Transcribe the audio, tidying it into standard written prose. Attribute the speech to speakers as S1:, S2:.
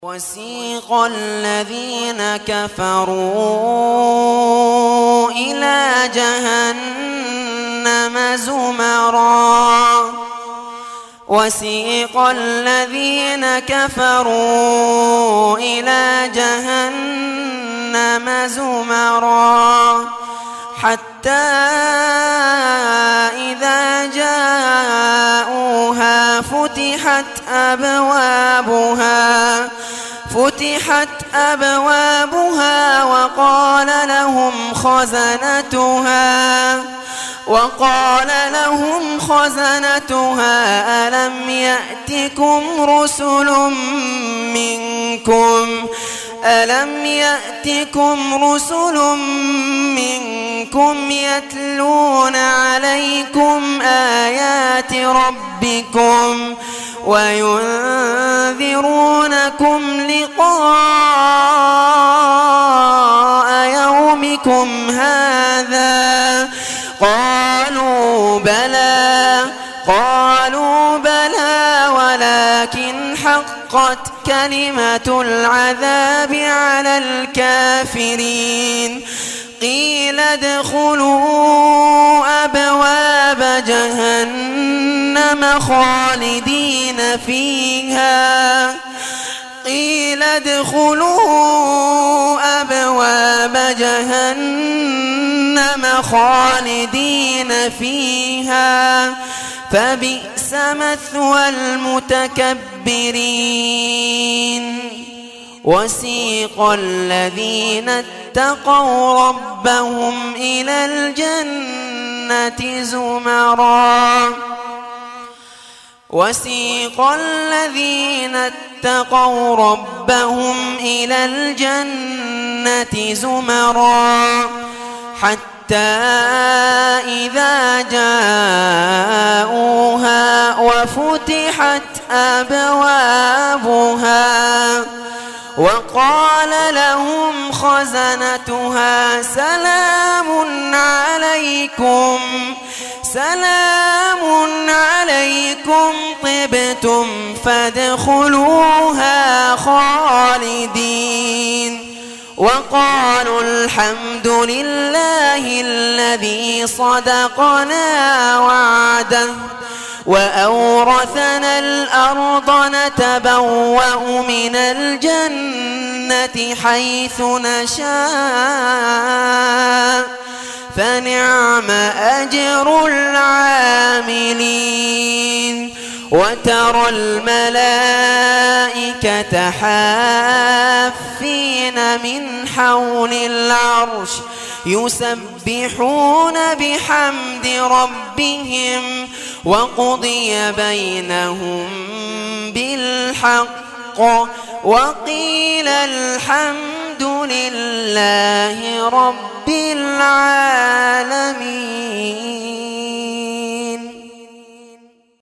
S1: وسيق الذين كفروا إلى جهنم زمرا وسيق الذين كفروا إلى جهنم زمرا حتى إذا جاءوها فتحت أبوابها وقال لهم خزنتها ألم يأتكم رسل منكم يتلون عليكم آيات ربكم وينذرونكم لقاء يومكم هذا قالوا بلى ولكن حقت كلمة العذاب على الكافرين قيل ادخلوا أبواب جهنم خالدين فيها فبئس مثوى المتكبرين وسيق الذين اتقوا ربهم إلى الجنة زمرا حتى إذا جاءوها وفتحت أبوابها وقال لهم خزنتها سلام عليكم طبتم فادخلوها خالدين وقالوا الحمد لله الذي صدقنا وعده وأورثنا الأرض نتبوأ من الجنة حيث نشاء فنعم أجر العاملين وترى الملائكة حافين من حول العرش يسبحون بحمد ربهم وقضي بينهم بالحق وقيل الحمد لله رب العالمين.